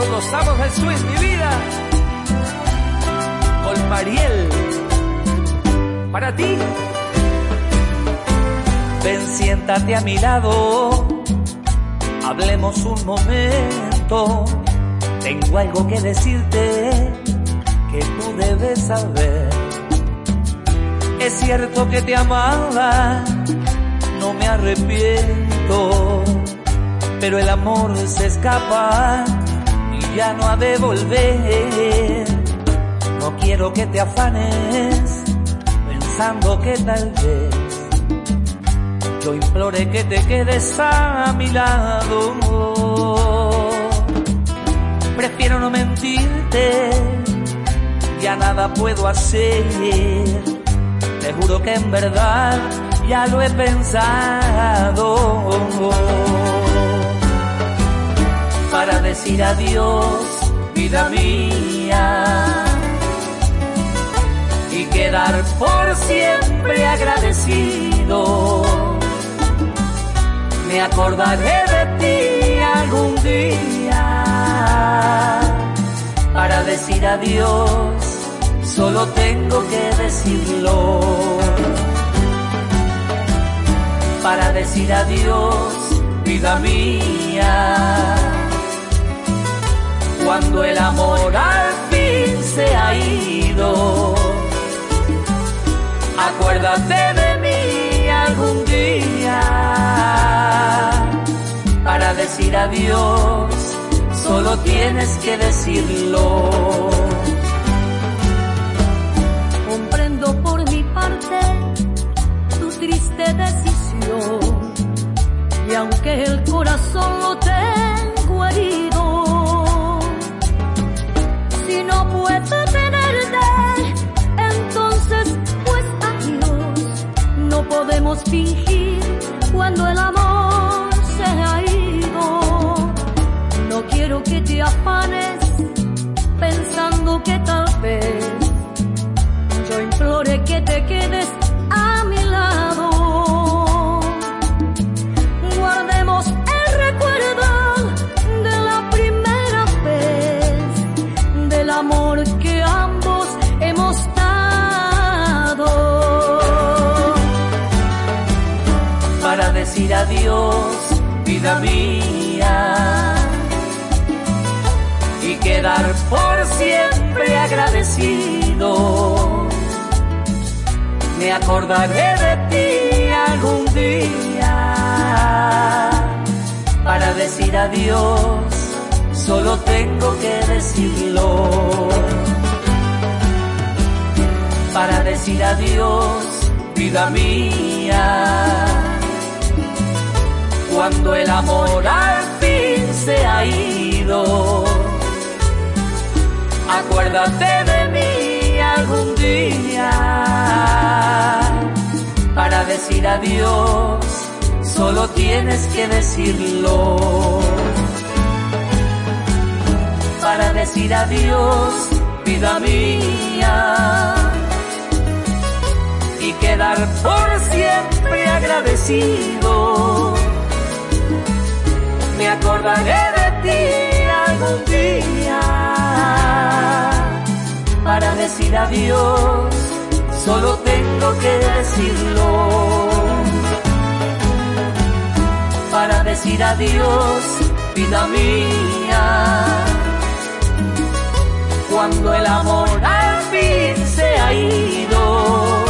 Nos gozamos del swing, mi vida. Con Mariel. Para ti. Ven, siéntate a mi lado. Hablemos un momento. Tengo algo que decirte que tú debes saber. Es cierto que te amaba, no me arrepiento, pero el amor se escapa y ya no ha de volver. No quiero que te afanes pensando que tal vez yo implore que te quedes a mi lado. Prefiero no mentirte, ya nada puedo hacer. Te juro que en verdad ya lo he pensado. Para decir adiós, vida mía, y quedar por siempre agradecido. Me acordaré de ti algún día. Para decir adiós, solo tengo que decirlo. Para decir adiós, vida mía, cuando el amor al fin se ha ido, acuérdate de mí algún día. Para decir adiós, solo tienes que decirlo. Comprendo por mi parte tu triste decisión, y aunque el corazón lo tengo herido, si no puedo tenerte, entonces pues adiós. No podemos fingir cuando el amor se ha ido. No quiero que te afanes pensando que tal vez yo implore que te quedes a mi lado. Guardemos el recuerdo de la primera vez, del amor que ambos hemos dado. Para decir adiós, vida mía, y quedar por siempre agradecido. Me acordaré de ti algún día. Para decir adiós, solo tengo que decirlo. Para decir adiós, vida mía, cuando el amor al fin se ha ido, acuérdate de mí algún día. Para decir adiós, solo tienes que decirlo. Para decir adiós, vida mía, y quedar por siempre agradecido. Me acordaré de ti algún día. Para decir adiós, solo tengo que decirlo. Para decir adiós, vida mía, cuando el amor al fin se ha ido,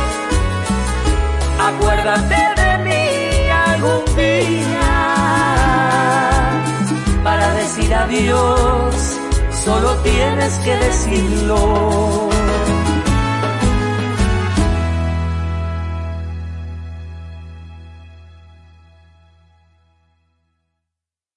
acuérdate de mí algún día. Para decir adiós, solo tienes que decirlo.